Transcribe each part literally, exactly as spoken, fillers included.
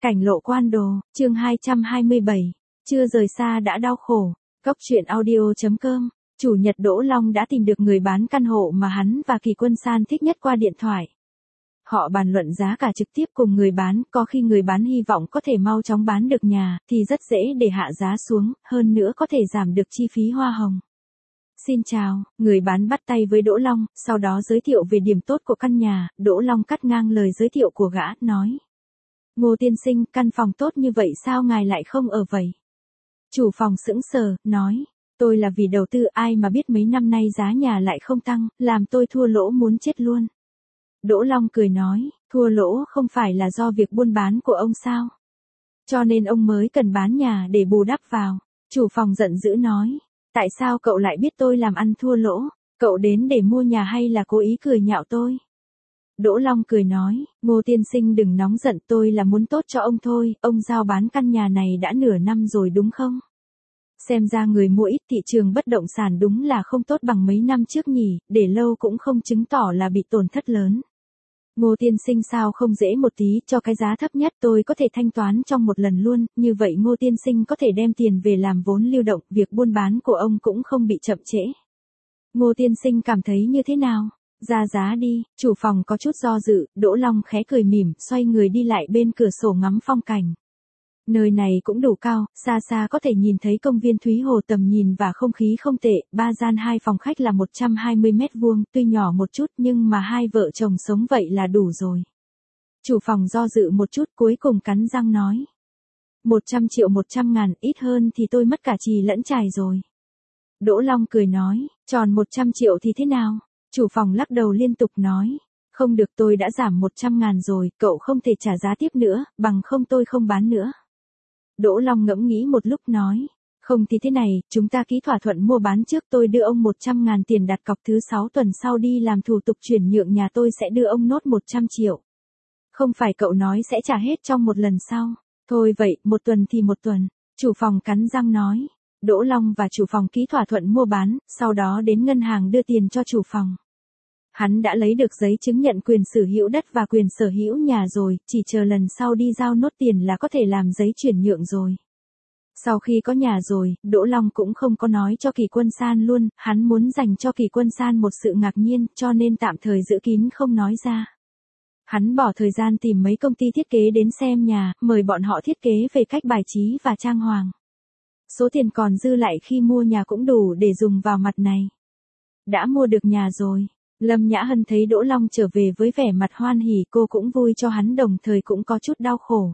Cảnh lộ quan đồ, chương hai trăm hai mươi bảy, chưa rời xa đã đau khổ. Cốc truyện audio.com, chủ nhật Đỗ Long đã tìm được người bán căn hộ mà hắn và Kỳ Quân San thích nhất qua điện thoại. Họ bàn luận giá cả trực tiếp cùng người bán, có khi người bán hy vọng có thể mau chóng bán được nhà, thì rất dễ để hạ giá xuống, hơn nữa có thể giảm được chi phí hoa hồng. Xin chào, người bán bắt tay với Đỗ Long, sau đó giới thiệu về điểm tốt của căn nhà, Đỗ Long cắt ngang lời giới thiệu của gã, nói. Ngô tiên sinh, căn phòng tốt như vậy sao ngài lại không ở vậy? Chủ phòng sững sờ, nói, tôi là vì đầu tư, ai mà biết mấy năm nay giá nhà lại không tăng, làm tôi thua lỗ muốn chết luôn. Đỗ Long cười nói, thua lỗ không phải là do việc buôn bán của ông sao? Cho nên ông mới cần bán nhà để bù đắp vào. Chủ phòng giận dữ nói, tại sao cậu lại biết tôi làm ăn thua lỗ? Cậu đến để mua nhà hay là cố ý cười nhạo tôi? Đỗ Long cười nói, Ngô tiên sinh đừng nóng giận, tôi là muốn tốt cho ông thôi, ông giao bán căn nhà này đã nửa năm rồi đúng không? Xem ra người mua ít, thị trường bất động sản đúng là không tốt bằng mấy năm trước nhỉ, để lâu cũng không chứng tỏ là bị tổn thất lớn. Ngô tiên sinh sao không dễ một tí, cho cái giá thấp nhất tôi có thể thanh toán trong một lần luôn, như vậy Ngô tiên sinh có thể đem tiền về làm vốn lưu động, việc buôn bán của ông cũng không bị chậm trễ. Ngô tiên sinh cảm thấy như thế nào? Ra giá đi, chủ phòng có chút do dự, Đỗ Long khẽ cười mỉm, xoay người đi lại bên cửa sổ ngắm phong cảnh. Nơi này cũng đủ cao, xa xa có thể nhìn thấy công viên Thúy Hồ, tầm nhìn và không khí không tệ, ba gian hai phòng khách là một trăm hai mươi mét vuông, tuy nhỏ một chút nhưng mà hai vợ chồng sống vậy là đủ rồi. Chủ phòng do dự một chút cuối cùng cắn răng nói. một trăm triệu một trăm ngàn, ít hơn thì tôi mất cả chì lẫn chài rồi. Đỗ Long cười nói, tròn một trăm triệu thì thế nào? Chủ phòng lắc đầu liên tục nói, không được, tôi đã giảm một trăm ngàn rồi, cậu không thể trả giá tiếp nữa, bằng không tôi không bán nữa. Đỗ Long ngẫm nghĩ một lúc nói, không thì thế này, chúng ta ký thỏa thuận mua bán trước, tôi đưa ông một trăm ngàn tiền đặt cọc, thứ sáu tuần sau đi làm thủ tục chuyển nhượng nhà, tôi sẽ đưa ông nốt một trăm triệu. Không phải cậu nói sẽ trả hết trong một lần sau? Thôi vậy, một tuần thì một tuần. Chủ phòng cắn răng nói. Đỗ Long và chủ phòng ký thỏa thuận mua bán, sau đó đến ngân hàng đưa tiền cho chủ phòng. Hắn đã lấy được giấy chứng nhận quyền sở hữu đất và quyền sở hữu nhà rồi, chỉ chờ lần sau đi giao nốt tiền là có thể làm giấy chuyển nhượng rồi. Sau khi có nhà rồi, Đỗ Long cũng không có nói cho Kỳ Quân San luôn, hắn muốn dành cho Kỳ Quân San một sự ngạc nhiên, cho nên tạm thời giữ kín không nói ra. Hắn bỏ thời gian tìm mấy công ty thiết kế đến xem nhà, mời bọn họ thiết kế về cách bài trí và trang hoàng. Số tiền còn dư lại khi mua nhà cũng đủ để dùng vào mặt này. Đã mua được nhà rồi. Lâm Nhã Hân thấy Đỗ Long trở về với vẻ mặt hoan hỉ, cô cũng vui cho hắn, đồng thời cũng có chút đau khổ.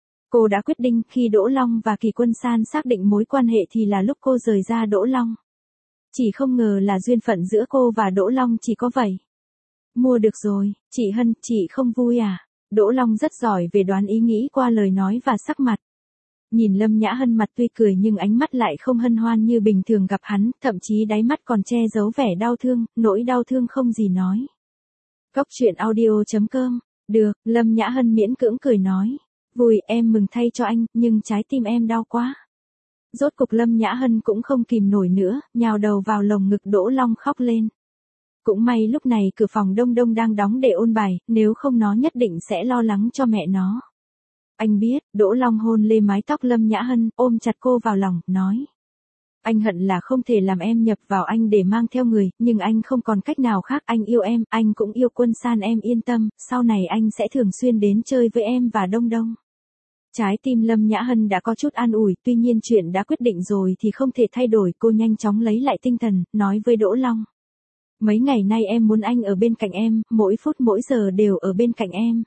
Cô đã quyết định khi Đỗ Long và Kỳ Quân San xác định mối quan hệ thì là lúc cô rời ra Đỗ Long. Chỉ không ngờ là duyên phận giữa cô và Đỗ Long chỉ có vậy. Mua được rồi, chị Hân, chị không vui à? Đỗ Long rất giỏi về đoán ý nghĩ qua lời nói và sắc mặt. Nhìn Lâm Nhã Hân mặt tuy cười nhưng ánh mắt lại không hân hoan như bình thường gặp hắn, thậm chí đáy mắt còn che giấu vẻ đau thương, nỗi đau thương không gì nói. Cốc truyện audio.com, được, Lâm Nhã Hân miễn cưỡng cười nói. Vui, em mừng thay cho anh, nhưng trái tim em đau quá. Rốt cục Lâm Nhã Hân cũng không kìm nổi nữa, nhào đầu vào lồng ngực Đỗ Long khóc lên. Cũng may lúc này cửa phòng Đông Đông đang đóng để ôn bài, nếu không nó nhất định sẽ lo lắng cho mẹ nó. Anh biết, Đỗ Long hôn lên mái tóc Lâm Nhã Hân, ôm chặt cô vào lòng, nói. Anh hận là không thể làm em nhập vào anh để mang theo người, nhưng anh không còn cách nào khác, anh yêu em, anh cũng yêu Quân San, em yên tâm, sau này anh sẽ thường xuyên đến chơi với em và Đông Đông. Trái tim Lâm Nhã Hân đã có chút an ủi, tuy nhiên chuyện đã quyết định rồi thì không thể thay đổi, cô nhanh chóng lấy lại tinh thần, nói với Đỗ Long. Mấy ngày nay em muốn anh ở bên cạnh em, mỗi phút mỗi giờ đều ở bên cạnh em.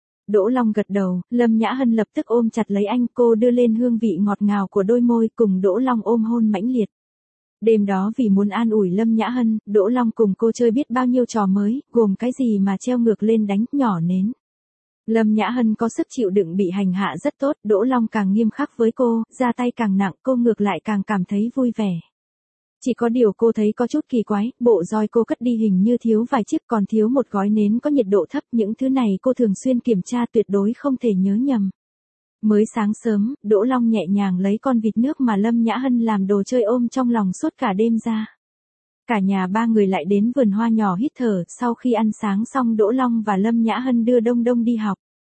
Đỗ Long gật đầu, Lâm Nhã Hân lập tức ôm chặt lấy anh, cô đưa lên hương vị ngọt ngào của đôi môi, cùng Đỗ Long ôm hôn mãnh liệt. Đêm đó vì muốn an ủi Lâm Nhã Hân, Đỗ Long cùng cô chơi biết bao nhiêu trò mới, gồm cái gì mà treo ngược lên đánh, nhỏ nến. Lâm Nhã Hân có sức chịu đựng bị hành hạ rất tốt, Đỗ Long càng nghiêm khắc với cô, ra tay càng nặng, cô ngược lại càng cảm thấy vui vẻ. Chỉ có điều cô thấy có chút kỳ quái, bộ roi cô cất đi hình như thiếu vài chiếc, còn thiếu một gói nến có nhiệt độ thấp, những thứ này cô thường xuyên kiểm tra, tuyệt đối không thể nhớ nhầm. Mới sáng sớm, Đỗ Long nhẹ nhàng lấy con vịt nước mà Lâm Nhã Hân làm đồ chơi ôm trong lòng suốt cả đêm ra. Cả nhà ba người lại đến vườn hoa nhỏ hít thở, sau khi ăn sáng xong Đỗ Long và Lâm Nhã Hân đưa Đông Đông đi học.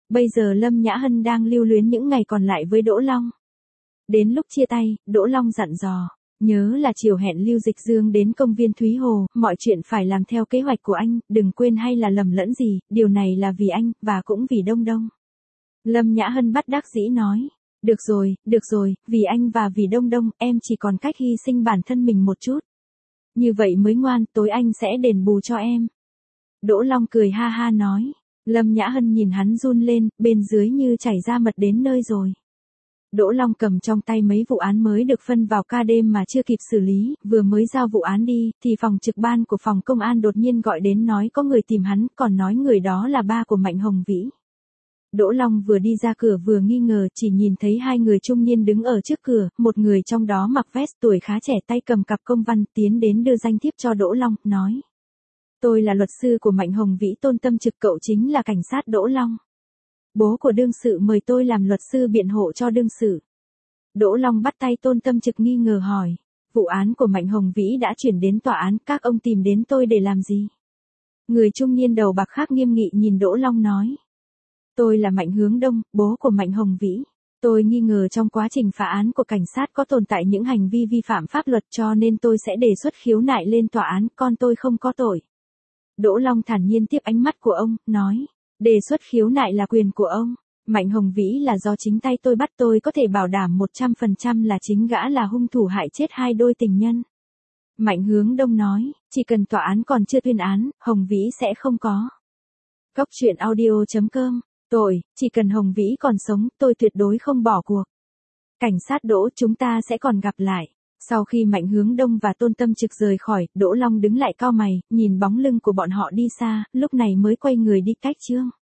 Bây giờ Lâm Nhã Hân đang lưu luyến những ngày còn lại với Đỗ Long. Đến lúc chia tay, Đỗ Long dặn dò, nhớ là chiều hẹn Lưu Dịch Dương đến công viên Thúy Hồ, mọi chuyện phải làm theo kế hoạch của anh, đừng quên hay là lầm lẫn gì, điều này là vì anh, và cũng vì Đông Đông. Lâm Nhã Hân bất đắc dĩ nói, được rồi, được rồi, vì anh và vì Đông Đông, em chỉ còn cách hy sinh bản thân mình một chút. Như vậy mới ngoan, tối anh sẽ đền bù cho em. Đỗ Long cười ha ha nói. Lâm Nhã Hân nhìn hắn run lên, bên dưới như chảy ra mật đến nơi rồi. Đỗ Long cầm trong tay mấy vụ án mới được phân vào ca đêm mà chưa kịp xử lý, vừa mới giao vụ án đi, thì phòng trực ban của phòng công an đột nhiên gọi đến nói có người tìm hắn, còn nói người đó là ba của Mạnh Hồng Vĩ. Đỗ Long vừa đi ra cửa vừa nghi ngờ, chỉ nhìn thấy hai người trung niên đứng ở trước cửa, một người trong đó mặc vest tuổi khá trẻ tay cầm cặp công văn tiến đến đưa danh thiếp cho Đỗ Long, nói. Tôi là luật sư của Mạnh Hồng Vĩ Tôn Tâm Trực, cậu chính là cảnh sát Đỗ Long. Bố của đương sự mời tôi làm luật sư biện hộ cho đương sự. Đỗ Long bắt tay Tôn Tâm Trực nghi ngờ hỏi. Vụ án của Mạnh Hồng Vĩ đã chuyển đến tòa án, các ông tìm đến tôi để làm gì? Người trung niên đầu bạc khác nghiêm nghị nhìn Đỗ Long nói. Tôi là Mạnh Hướng Đông, bố của Mạnh Hồng Vĩ. Tôi nghi ngờ trong quá trình phá án của cảnh sát có tồn tại những hành vi vi phạm pháp luật, cho nên tôi sẽ đề xuất khiếu nại lên tòa án, con tôi không có tội. Đỗ Long thản nhiên tiếp ánh mắt của ông, nói. Đề xuất khiếu nại là quyền của ông. Mạnh Hồng Vĩ là do chính tay tôi bắt, tôi có thể bảo đảm một trăm phần trăm là chính gã là hung thủ hại chết hai đôi tình nhân. Mạnh Hướng Đông nói, chỉ cần tòa án còn chưa tuyên án, Hồng Vĩ sẽ không có. Cóc truyện audio chấm com, tội, chỉ cần Hồng Vĩ còn sống, tôi tuyệt đối không bỏ cuộc. Cảnh sát Đỗ, chúng ta sẽ còn gặp lại. Sau khi Mạnh Hướng Đông và Tôn Tâm Trực rời khỏi, Đỗ Long đứng lại cau mày, nhìn bóng lưng của bọn họ đi xa, lúc này mới quay người đi cách chương.